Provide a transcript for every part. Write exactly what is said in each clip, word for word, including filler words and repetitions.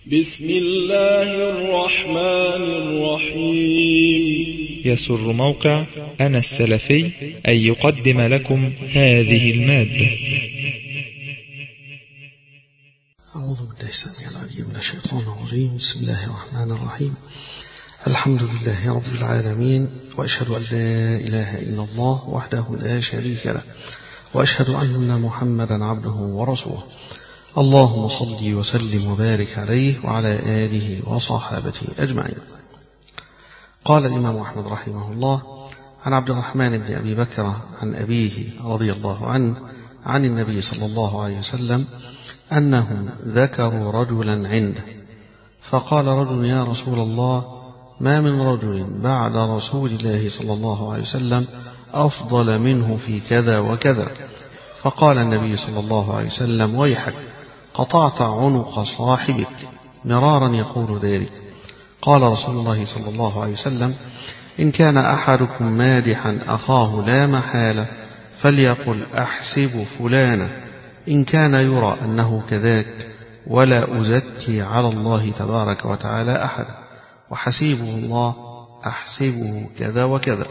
بسم الله الرحمن الرحيم. يسر موقع أنا السلفي أن يقدم لكم هذه المادة. أعوذ بالله السميع العليم من الشيطان الرجيم. بسم الله الرحمن الرحيم. الحمد لله رب العالمين، وأشهد أن لا إله إلا الله وحده لا شريك له، وأشهد أن محمدا عبده ورسوله. اللهم صل وسلم وبارك عليه وعلى آله وصحابته أجمعين. قال الإمام أحمد رحمه الله عن عبد الرحمن بن أبي بكر عن أبيه رضي الله عنه عن النبي صلى الله عليه وسلم أنهم ذكروا رجلا عنده، فقال رجل: يا رسول الله، ما من رجل بعد رسول الله صلى الله عليه وسلم أفضل منه في كذا وكذا. فقال النبي صلى الله عليه وسلم: ويحك، قطعت عنق صاحبك. مرارا يقول ذلك. قال رسول الله صلى الله عليه وسلم: إن كان أحدكم مادحا أخاه لا محالة فليقل أحسب فلانا، إن كان يرى أنه كذاك، ولا أزكي على الله تبارك وتعالى أحد، وحسيبه الله، أحسبه كذا وكذا.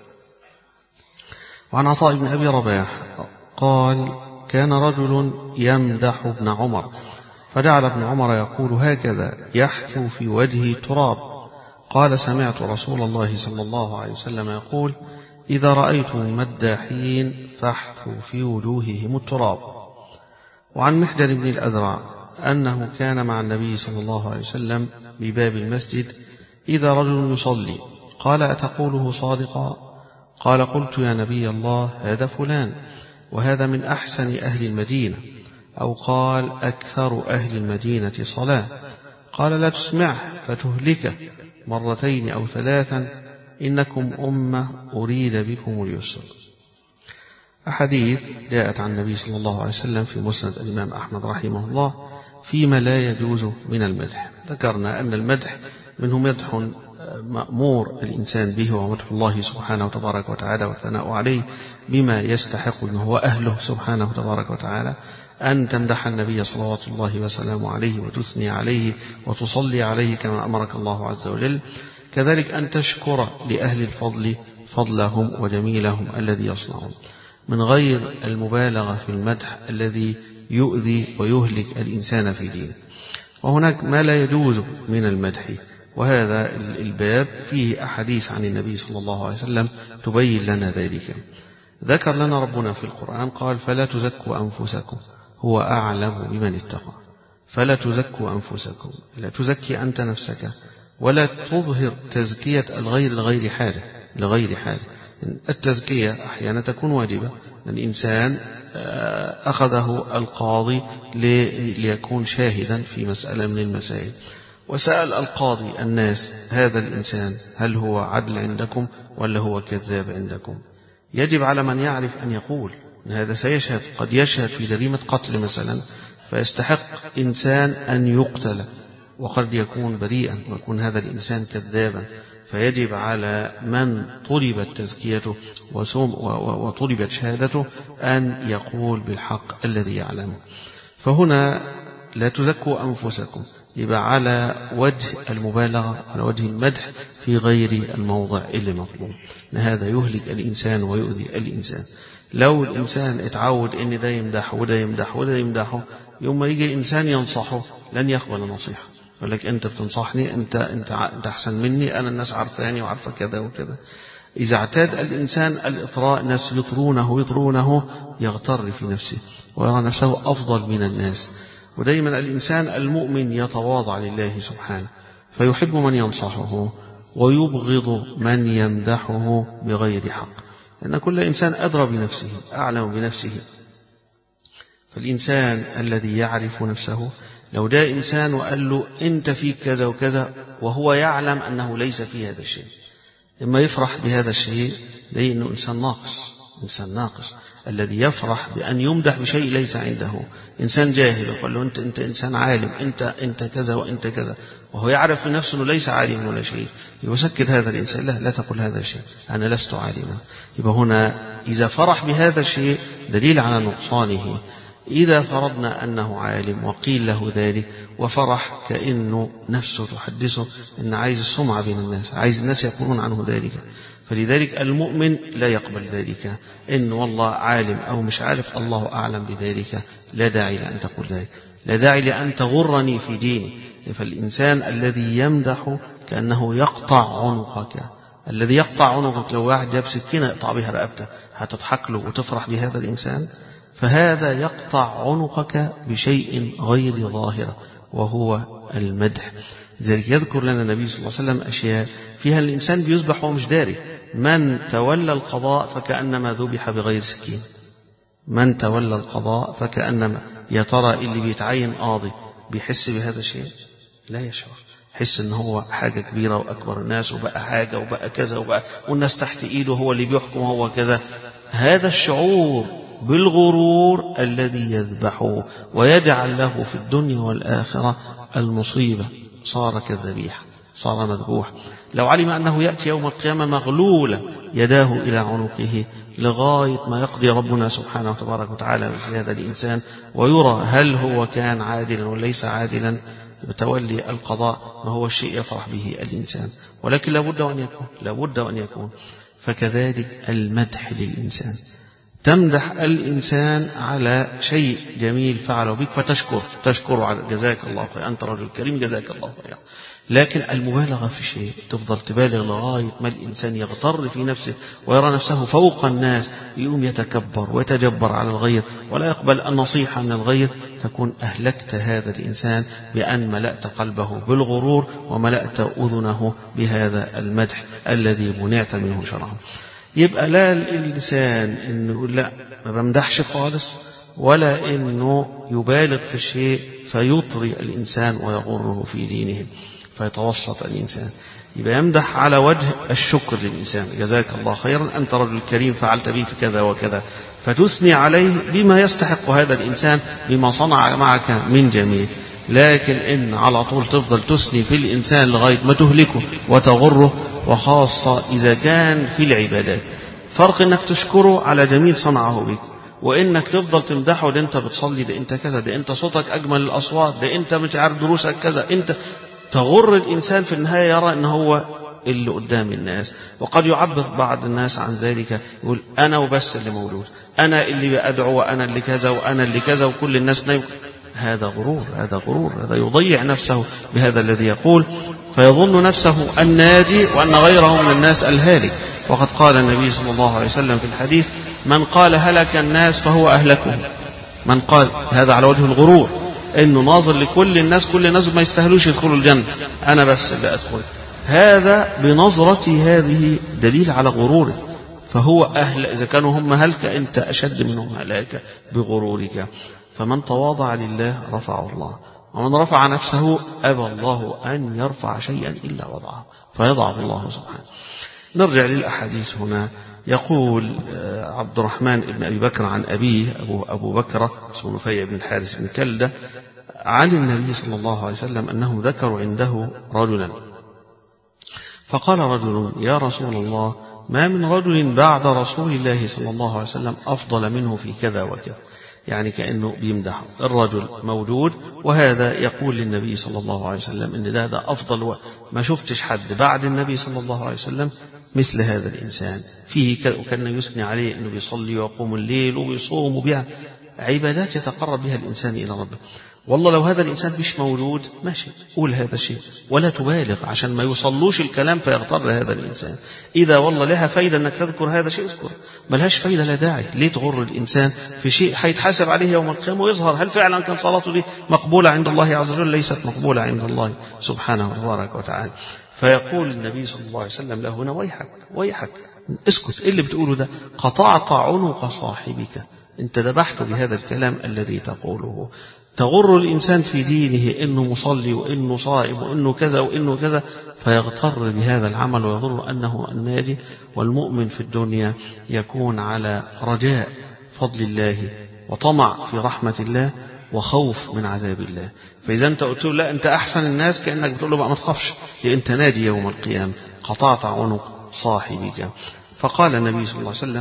وعن عطاء بن أبي رباح قال: كان رجل يمدح ابن عمر، فجعل ابن عمر يقول هكذا يحثو في وجهه تراب. قال: سمعت رسول الله صلى الله عليه وسلم يقول: إذا رأيتم المداحين فاحثوا في وجوههم التراب. وعن محجن بن الأذرع أنه كان مع النبي صلى الله عليه وسلم بباب المسجد إذا رجل يصلي، قال: أتقوله صادقا؟ قال: قلت يا نبي الله، هذا فلان، وهذا من أحسن أهل المدينة. أو قال: أكثر أهل المدينة صلاة. قال: لا تسمعه فتهلكه مرتين أو ثلاثا، إنكم أمة أريد بكم اليسر. أحاديث جاءت عن النبي صلى الله عليه وسلم في مسند الإمام أحمد رحمه الله فيما لا يجوز من المدح. ذكرنا أن المدح منه مدح مأمور الإنسان به، ومدح الله سبحانه وتبارك وتعالى والثناء عليه بما يستحق منه وأهله سبحانه وتبارك وتعالى. أن تمدح النبي صلوات الله وسلامه عليه وتثني عليه وتصلي عليه كما أمرك الله عز وجل. كذلك أن تشكر لأهل الفضل فضلهم وجميلهم الذي يصنعون، من غير المبالغة في المدح الذي يؤذي ويهلك الإنسان في دينه. وهناك ما لا يجوز من المدح، وهذا الباب فيه أحاديث عن النبي صلى الله عليه وسلم تبين لنا ذلك. ذكر لنا ربنا في القرآن قال: فلا تزكوا أنفسكم هو أعلم بمن اتقى. فلا تزكوا أنفسكم، لا تزكي أنت نفسك، ولا تظهر تزكية الغير لغير حاله لغير حاله. التزكية أحيانا تكون واجبة. الإنسان أخذه القاضي ليكون شاهدا في مسألة من المسائل، وسأل القاضي الناس: هذا الإنسان هل هو عدل عندكم ولا هو كذاب عندكم؟ يجب على من يعرف أن يقول أن هذا سيشهد، قد يشهد في جريمة قتل مثلا فيستحق إنسان أن يقتل، وقد يكون بريئا ويكون هذا الإنسان كذابا، فيجب على من طلبت تزكيته وطلبت شهادته أن يقول بالحق الذي يعلمه. فهنا لا تزكوا أنفسكم يبقى على وجه المبالغة، على وجه المدح في غير الموضع اللي مطلوب، أن هذا يهلك الإنسان ويؤذي الإنسان. لو الإنسان اتعود أن ده يمدح وده يمدح وده يمدحه، يوم ما يجي الإنسان ينصحه لن يقبل نصيحة، يقول لك أنت بتنصحني، أنت أنت أنت أحسن مني، أنا الناس عارفاني وعارفة كذا وكذا. إذا اعتاد الإنسان الإطراء، الناس يطرونه يطرونه يغتر في نفسه ويرى نفسه أفضل من الناس. ودائما الإنسان المؤمن يتواضع لله سبحانه، فيحب من ينصحه ويبغض من يمدحه بغير حق، لأن كل إنسان أدرى بنفسه، أعلم بنفسه. فالإنسان الذي يعرف نفسه لو جاء إنسان وقال له أنت فيك كذا وكذا وهو يعلم أنه ليس في هذا الشيء، إما يفرح بهذا الشيء لأنه إنسان ناقص. إنسان ناقص الذي يفرح بأن يمدح بشيء ليس عنده. إنسان جاهل وقال له أنت, أنت إنسان عالم، أنت, أنت كذا وأنت كذا، وهو يعرف في نفسه أنه ليس عالم ولا شيء، يسكت هذا الإنسان: لا, لا تقل هذا الشيء، أنا لست عالما. يبقى هنا إذا فرح بهذا الشيء دليل على نقصانه. إذا فرضنا أنه عالم وقيل له ذلك وفرح كأنه نفسه تحدثه أن عايز السمعة بين الناس، عايز الناس يقولون عنه ذلك. فلذلك المؤمن لا يقبل ذلك، إن والله عالم أو مش عارف الله أعلم بذلك، لا داعي لأن تقول ذلك، لا داعي لأن تغرني في ديني. فالإنسان الذي يمدح كأنه يقطع عنقك، الذي يقطع عنقك لو واحد جاب سكينة يقطع بها رقبته هتضحك له وتفرح بهذا الإنسان؟ فهذا يقطع عنقك بشيء غير ظاهر وهو المدح. لذلك يذكر لنا النبي صلى الله عليه وسلم أشياء فيها الإنسان بيذبح وهو مش داري. من تولى القضاء فكأنما ذبح بغير سكين، من تولى القضاء فكأنما، يا ترى اللي بيتعين قاضي بيحس بهذا الشيء؟ لا يشعر، حس ان هو حاجة كبيرة وأكبر الناس وبقى حاجة وبقى كذا وبقى والناس تحت إيده هو اللي بيحكم هو كذا. هذا الشعور بالغرور الذي يذبحه ويجعل له في الدنيا والآخرة المصيبة، صار كالذبيح، صار مذبوح. لو علم أنه يأتي يوم القيامة مغلولا يداه إلى عنقه لغاية ما يقضي ربنا سبحانه وتبارك وتعالى في هذا الإنسان ويرى هل هو كان عادلا وليس عادلا، بتولي القضاء ما هو الشيء يفرح به الإنسان، ولكن لابد أن يكون، لابد أن يكون. فكذلك المدح للإنسان، تمدح الإنسان على شيء جميل فعله بك فتشكر، تشكر على جزاك الله خير، أنت رجل كريم جزاك الله خير. لكن المبالغة في شيء، تفضل تبالغ لغاية ما الإنسان يغتر في نفسه ويرى نفسه فوق الناس، يقوم يتكبر ويتجبر على الغير ولا يقبل النصيحة من الغير، تكون أهلكت هذا الإنسان بأن ملأت قلبه بالغرور وملأت أذنه بهذا المدح الذي منعت منه شرعا. يبقى لا الإنسان إنه يقول لا ما بمدحش خالص، ولا إنه يبالغ في الشيء فيطري الإنسان ويغره في دينه، فيتوسط الإنسان. يبقى يمدح على وجه الشكر للإنسان، جزاك الله خيرا أنت رجل كريم فعلت بي في كذا وكذا، فتثني عليه بما يستحق هذا الإنسان بما صنع معك من جميل. لكن إن على طول تفضل تثني في الإنسان لغاية ما تهلكه وتغره، وخاصة إذا كان في العبادات. فرق إنك تشكره على جميل صنعه بك، وإنك تفضل تمدحه، ده أنت بتصلي، ده أنت كذا، ده أنت صوتك أجمل الأصوات، ده أنت مش عارف دروسك كذا، أنت تغر الإنسان في النهاية يرى أنه هو اللي قدام الناس. وقد يعبر بعض الناس عن ذلك يقول أنا وبس اللي موجود، أنا اللي بأدعو، وأنا اللي كذا، وأنا اللي كذا، وكل الناس نايم. هذا غرور، هذا غرور، هذا يضيع نفسه بهذا الذي يقول، فيظن نفسه الناجي وأن غيره من الناس الهالك. وقد قال النبي صلى الله عليه وسلم في الحديث من قال هلك الناس فهو أهلكهم، من قال هذا على وجه الغرور، إنه ناظر لكل الناس، كل الناس ما يستاهلوش يدخلوا الجنة، أنا بس اللي أدخل، هذا بنظرتي هذه دليل على غروره، فهو أهل. إذا كانوا هم هلك أنت أشد منهم هلاك بغرورك. فمن تواضع لله رفعه الله، ومن رفع نفسه أبى الله أن يرفع شيئا إلا وضعه فيضعه الله سبحانه. نرجع للأحاديث هنا. يقول عبد الرحمن بن أبي بكر عن أبيه أبو, أبو بكر اسمه نفيع بن الحارث بن كلدة عن النبي صلى الله عليه وسلم أنهم ذكروا عنده رجلا، فقال رجل يا رسول الله ما من رجل بعد رسول الله صلى الله عليه وسلم أفضل منه في كذا وكذا، يعني كأنه بيمدح الرجل موجود، وهذا يقول للنبي صلى الله عليه وسلم إن ده, ده أفضل، ما شفتش حد بعد النبي صلى الله عليه وسلم مثل هذا الإنسان، فيه وكان يثني عليه أنه بيصلي ويقوم الليل ويصوم وبيع عبادات يتقرب بها الإنسان إلى ربه. والله لو هذا الإنسان مش موجود ماشي، قول هذا الشيء ولا تبالغ عشان ما يوصلوش الكلام فيغتر هذا الإنسان. إذا والله لها فايدة أنك تذكر هذا الشيء اذكر، ما لهاش فايدة لا داعي. ليه تغر الإنسان في شيء حيتحاسب عليه يوم القيامة ويظهر هل فعلا كان صلاته دي مقبولة عند الله عز وجل؟ ليست مقبولة عند الله سبحانه وتبارك وتعالى. فيقول النبي صلى الله عليه وسلم له هنا ويحك ويحك اسكت، إيه اللي بتقوله ده؟ قطعت عنق صاحبك، انت ذبحته بهذا الكلام الذي تقوله. تغر الإنسان في دينه إنه مصلي وإنه صائم وإنه كذا وإنه كذا، فيغتر بهذا العمل ويظن أنه الناجي. والمؤمن في الدنيا يكون على رجاء فضل الله وطمع في رحمة الله وخوف من عذاب الله. فإذا أنت قلت له لا أنت أحسن الناس، كأنك بتقول له بقى ما تخافش أنت ناجي يوم القيامة، قطعت عنق صاحبك. فقال النبي صلى الله عليه وسلم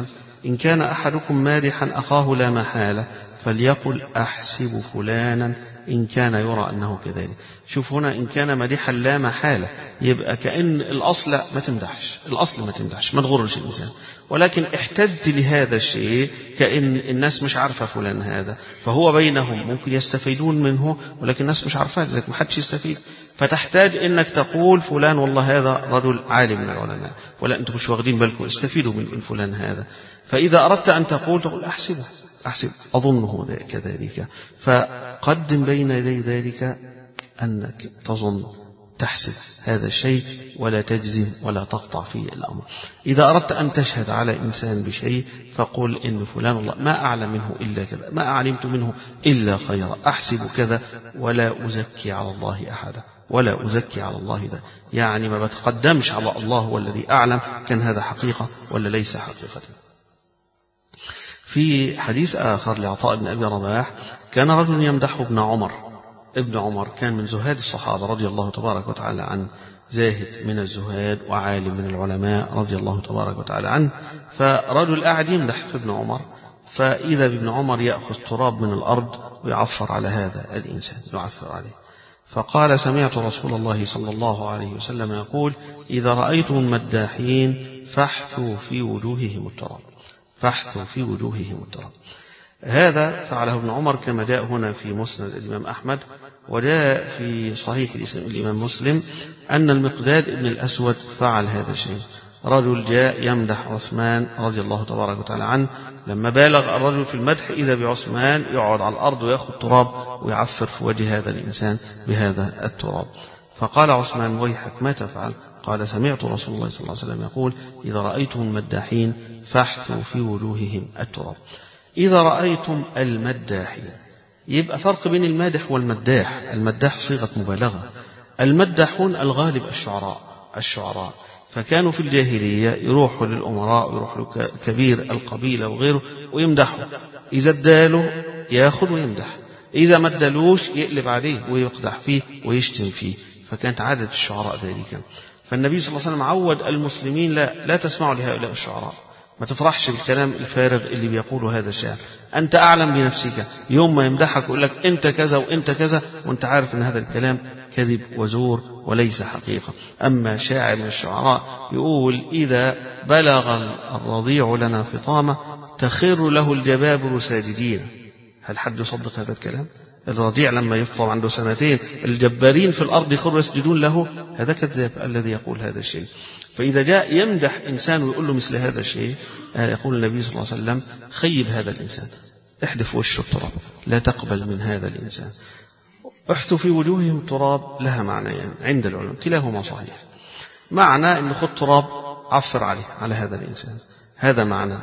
إن كان أحدكم مادحا أخاه لا محالة فليقل أحسب فلانا إن كان يرى أنه كذلك. شوف هنا إن كان مادحا لا محالة، يبقى كأن الأصل ما تمدحش، الأصل ما تمدحش، ما تغرش الإنسان، ولكن احتج لهذا الشيء كأن الناس مش عارفة فلان هذا، فهو بينهم ممكن يستفيدون منه ولكن الناس مش عارفاه، لذلك ما حدش يستفيد، فتحتاج انك تقول فلان والله هذا رجل عالم من العلماء، ولا انتم مش واخدين بالكم، استفيدوا من فلان هذا. فإذا أردت أن تقول تقول أحسبه، أحسب أظنه كذلك، فقدم بين يدي ذلك أنك تظن تحسب هذا الشيء ولا تجزم ولا تقطع في الأمر. إذا أردت أن تشهد على إنسان بشيء فقل إن فلان الله ما أعلم منه إلا كذا، ما علمت منه إلا خيرا، أحسب كذا ولا أزكي على الله أحدا، ولا أزكي على الله ده، يعني ما بتقدمش على الله هو الذي أعلم كان هذا حقيقة ولا ليس حقيقة. في حديث آخر لعطاء بن أبي رباح كان رجل يمدح ابن عمر، ابن عمر كان من زهاد الصحابة رضي الله تبارك وتعالى عنه، زاهد من الزهاد وعالم من العلماء رضي الله تبارك وتعالى عنه. فرجل قاعد يمدح في ابن عمر، فإذا بابن عمر يأخذ تراب من الأرض ويعفر على هذا الإنسان، يعفر عليه. فقال سمعت رسول الله صلى الله عليه وسلم يقول إذا رأيتم المداحين فاحثوا في وجوههم التراب، فاحثوا في وجوههم التراب. هذا فعله ابن عمر كما جاء هنا في مسند الإمام أحمد، وجاء في صحيح الإمام مسلم أن المقداد بن الأسود فعل هذا الشيء. رجل جاء يمدح عثمان رضي الله تبارك وتعالى عنه، لما بالغ الرجل في المدح إذا بعثمان يقعد على الأرض ويأخذ تراب ويعفر في وجه هذا الإنسان بهذا التراب. فقال عثمان ويحك ما تفعل؟ قال سمعت رسول الله صلى الله عليه وسلم يقول إذا رأيتم المداحين فاحثوا في وجوههم التراب. إذا رأيتم المداحين، يبقى فرق بين المادح والمداح. المداح صيغة مبالغة، المداحون الغالب الشعراء الشعراء فكانوا في الجاهلية يروحوا للأمراء ويروحوا لكبير القبيلة وغيره ويمدحوا، إذا اداله ياخذ ويمدح، إذا ما ادالوش يقلب عليه ويقدح فيه ويشتم فيه، فكانت عادة الشعراء ذلك. فالنبي صلى الله عليه وسلم عود المسلمين لا, لا تسمعوا لهؤلاء الشعراء، ما تفرحش بالكلام الفارغ اللي بيقوله هذا الشاعر، أنت أعلم بنفسك، يوم ما يمدحك يقول لك أنت كذا وأنت كذا وأنت عارف أن هذا الكلام كذب وزور وليس حقيقة. أما شاعر من الشعراء يقول إذا بلغ الرضيع لنا فطامة تخر له الجبابر ساجدين، هل حد يصدق هذا الكلام؟ الرضيع لما يفطر عنده سنتين الجبارين في الأرض يخروا يسجدون له، هذا كذاب الذي يقول هذا الشيء. فإذا جاء يمدح إنسان ويقول له مثل هذا الشيء يقول النبي صلى الله عليه وسلم خيب هذا الإنسان، احدف وشه التراب، لا تقبل من هذا الإنسان. احثوا في وجوههم التراب لها معنيين يعني عند العلماء كلاهما صحيح. معنى أن خذ تراب عفر عليه على هذا الإنسان، هذا معنى،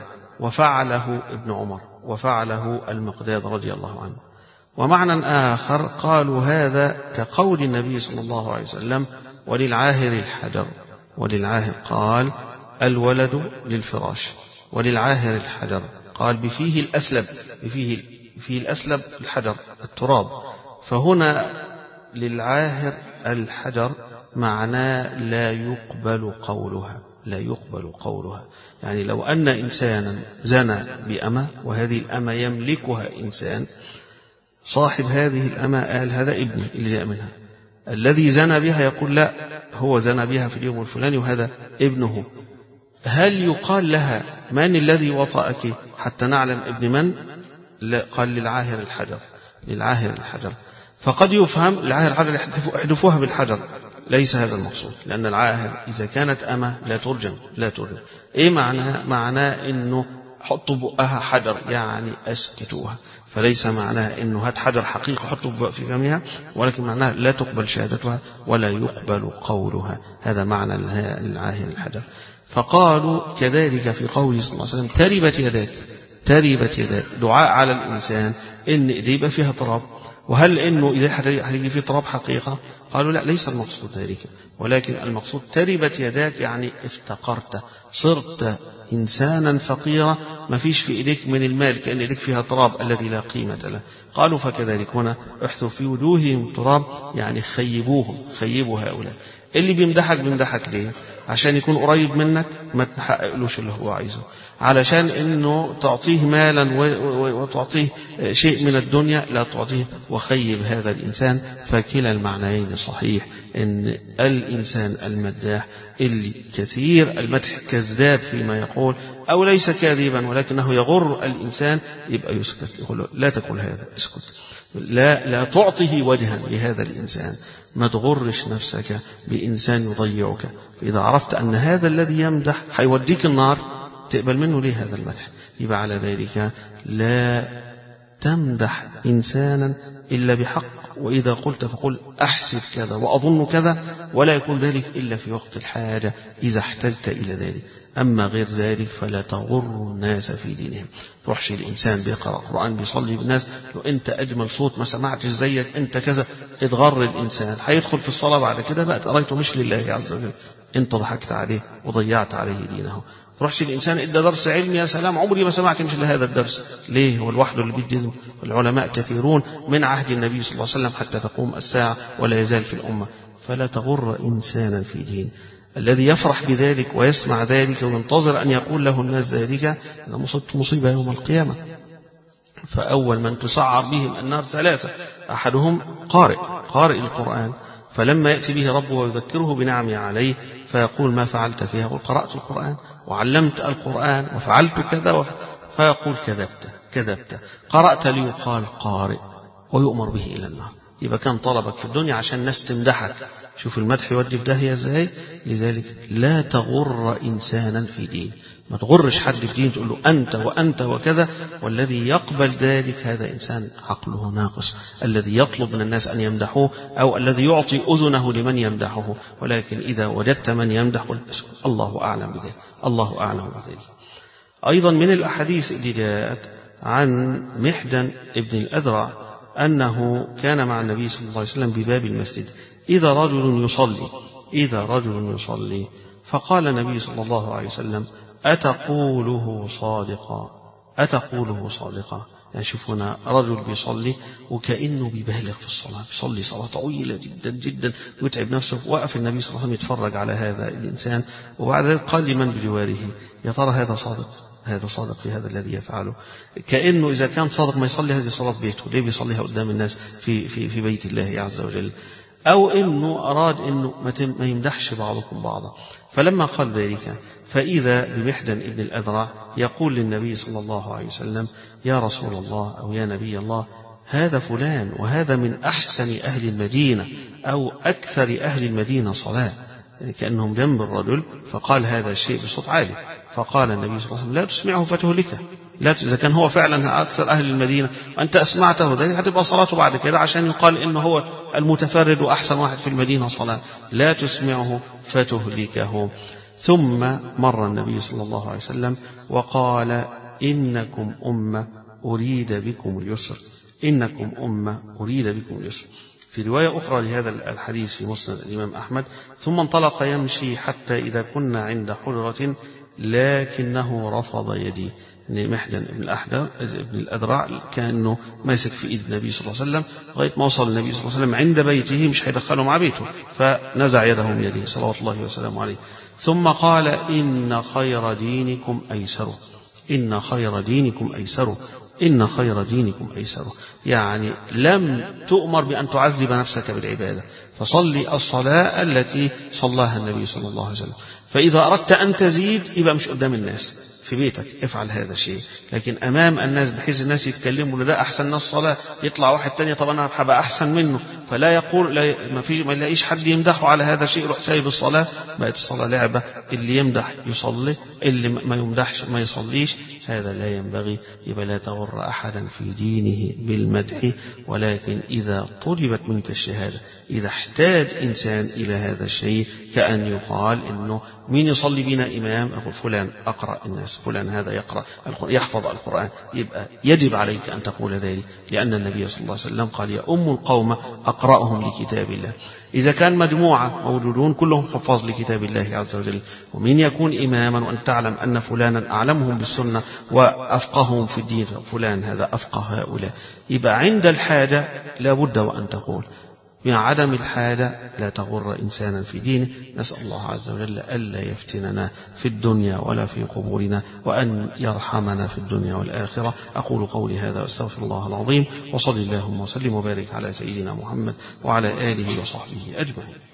وفعله ابن عمر وفعله المقداد رضي الله عنه. ومعنى آخر قالوا هذا كقول النبي صلى الله عليه وسلم وللعاهر الحجر، وللعاهر قال الولد للفراش، وللعاهر الحجر قال بفيه الأسلب، بفيه, بفيه الأسلب الحجر التراب. فهنا للعاهر الحجر معناه لا يقبل قولها، لا يقبل قولها، يعني لو أن إنسانا زنى بأمة وهذه الأمة يملكها إنسان، صاحب هذه الأمة قال هذا ابني اللي جاء منها، الذي زنى بها يقول لا هو زنى بها في اليوم الفلاني وهذا ابنه، هل يقال لها من الذي وطأك حتى نعلم ابن من؟ لا، قال للعاهر الحجر، للعاهر الحجر. فقد يفهم العاهر الحجر احدفوها بالحجر، ليس هذا المقصود، لأن العاهر إذا كانت أمة لا ترجم، لا ترجم. إيه معناها؟ معناه إنه حطوا بقها حجر يعني أسكتوها، فليس معناه إنه هات حجر حقيقي حطوا في فمها، ولكن معناه لا تقبل شهادتها ولا يقبل قولها، هذا معنى العاهر الحجر. فقالوا كذلك في قوله صلى الله عليه وسلم تربت يداك، تربت يداك، دعاء على الإنسان إن إيديه يبقى فيها تراب. وهل إنه إذا هيجي فيه تراب حقيقة؟ قالوا لا، ليس المقصود ذلك، ولكن المقصود تربت يداك يعني افتقرت، صرت إنسانا فقيرا ما فيش في إيديك من المال، كأن إيديك فيها تراب الذي لا قيمة له. قالوا فكذلك هنا احثوا في وجوههم تراب، يعني خيبوهم، خيبوا هؤلاء. اللي بيمدحك بيمدحك ليه؟ عشان يكون قريب منك ما تحققلوش اللي هو عايزه، علشان انه تعطيه مالا وتعطيه شيء من الدنيا لا تعطيه، وخيب هذا الانسان. فكلا المعنيين صحيح، ان الانسان المداح اللي كثير المدح كذاب فيما يقول او ليس كاذبا ولكنه يغر الانسان، يبقى يسكت، يقول له لا تقول هذا، اسكت، لا لا تعطيه وجها لهذا الانسان، ما تغرش نفسك بإنسان يضيعك. فإذا عرفت أن هذا الذي يمدح حيوديك النار تقبل منه ليه هذا المدح؟ يبقى على ذلك لا تمدح إنسانا إلا بحق، وإذا قلت فقل أحسب كذا وأظن كذا، ولا يكون ذلك إلا في وقت الحاجة إذا احتجت إلى ذلك. أما غير ذلك فلا تغر الناس في دينهم. تروحش الإنسان بيقرأ قرآن بيصلي بالناس لو أنت أجمل صوت ما سمعتش زيك أنت كذا، اتغر الإنسان، هيدخل في الصلاة بعد كده بقى قريته مش لله عز وجل، أنت ضحكت عليه وضيعت عليه دينه. تروحش الإنسان إدى درس علم يا سلام عمري ما سمعت مثل هذا الدرس، ليه؟ هو لوحده اللي بيدي؟ العلماء كثيرون من عهد النبي صلى الله عليه وسلم حتى تقوم الساعة ولا يزال في الأمة. فلا تغر إنسانا في دين. الذي يفرح بذلك ويسمع ذلك وينتظر أن يقول له الناس ذلك، أنا مصبت مصيبة يوم القيامة. فأول من تسعر بهم النار ثلاثة، أحدهم قارئ قارئ القرآن، فلما يأتي به ربه ويذكره بنعمه عليه فيقول ما فعلت فيها؟ قل قرأت القرآن وعلمت القرآن وفعلت كذا وف... فيقول كذبت كذبت قرأت ليقال قارئ ويؤمر به إلى النار. يبقى كان طلبك في الدنيا عشان الناس تمدحك. شوف المدح يودي في داهية ازاي. لذلك لا تغر إنسانا في دين، ما تغرش حد في دين تقول له أنت وأنت وكذا، والذي يقبل ذلك هذا إنسان عقله ناقص، الذي يطلب من الناس أن يمدحوه أو الذي يعطي أذنه لمن يمدحه. ولكن إذا وجدت من يمدح قل الله أعلم بذلك، الله أعلم بذلك. أيضا من الأحاديث اللي جاءت عن محدن ابن الأذرع أنه كان مع النبي صلى الله عليه وسلم بباب المسجد، إذا رجل يصلي إذا رجل يصلي فقال النبي صلى الله عليه وسلم أتقوله صادقا أتقوله صادقا. يعني شوف هنا رجل بيصلي وكأنه بيبالغ في الصلاة، بيصلي صلاة طويلة جدا جدا ويتعب نفسه. وقف النبي صلى الله عليه وسلم يتفرج على هذا الإنسان، وبعد ذلك قال لمن بجواره يا ترى هذا صادق هذا صادق في هذا الذي يفعله؟ كأنه إذا كان صادق ما يصلي هذه صلاة بيته، ليه بيصليها قدام الناس في, في, في بيت الله عز وجل؟ أو إنه أراد إنه ما يمدحش بعضكم بعضا. فلما قال ذلك فإذا بمحدن ابن الأذرع يقول للنبي صلى الله عليه وسلم يا رسول الله أو يا نبي الله هذا فلان وهذا من أحسن أهل المدينة أو أكثر أهل المدينة صلاة، يعني كأنهم جنب الرجل. فقال هذا الشيء بصوت عالي، فقال النبي صلى الله عليه وسلم لا تسمعه فتهلكه، لا إذا كان هو فعلا أكثر أهل المدينة وأنت أسمعته ذلك هتبقى صلاته بعد كده عشان يقال إنه هو المتفرد وأحسن واحد في المدينة صلاة، لا تسمعه فتهلكه. ثم مر النبي صلى الله عليه وسلم وقال إنكم أمة أريد بكم اليسر إنكم أمة أريد بكم اليسر. في رواية أخرى لهذا الحديث في مسند الإمام أحمد ثم انطلق يمشي حتى إذا كنا عند حجرة لكنه رفض يدي. محدن ابن الأحدر ابن الأذرع كأنه ماسك في إيد النبي صلى الله عليه وسلم لغاية ما وصل النبي صلى الله عليه وسلم عند بيته، مش هيدخله مع بيته، فنزع يده من يده صلوات الله وسلامه عليه. ثم قال إن خير دينكم أيسره إن خير دينكم أيسره إن خير دينكم أيسره. يعني لم تؤمر بأن تعذب نفسك بالعبادة، فصلي الصلاة التي صلاها النبي صلى الله عليه وسلم. فإذا أردت أن تزيد يبقى مش قدام الناس، في بيتك افعل هذا الشيء، لكن أمام الناس بحيث الناس يتكلموا ده أحسن ناس صلاة، يطلع واحد تاني طب أنا هبقى أحسن منه، فلا يقول لا ما فيش ما يلاقيش حد يمدحه على هذا الشيء يروح سايب الصلاة. بقت الصلاة لعبة، اللي يمدح يصلي اللي ما يمدحش ما يصليش، هذا لا ينبغي. يبقى لا تغر أحدا في دينه بالمدح، ولكن إذا طلبت منك الشهادة، إذا احتاج إنسان إلى هذا الشيء كأن يقال إنه مين يصلي بنا إمام، أقول فلان أقرأ الناس، فلان هذا يقرأ يحفظ القرآن، يبقى يجب عليك أن تقول ذلك، لأن النبي صلى الله عليه وسلم قال يا أم القوم أقرأهم لكتاب الله. إذا كان مجموعة موجودون كلهم حفاظ لكتاب الله عز وجل، ومن يكون إماما وأن تعلم أن فلانا أعلمهم بالسنة وأفقههم في الدين، فلان هذا أفقه هؤلاء، يبقى عند الحاجة لا بد وأن تقول، مع عدم الحاجة لا تغر إنسانا في دينه. نسأل الله عز وجل ألا يفتننا في الدنيا ولا في قبورنا، وأن يرحمنا في الدنيا والآخرة. أقول قولي هذا واستغفر الله العظيم، وصلي اللهم وسلم وبارك على سيدنا محمد وعلى آله وصحبه أجمعين.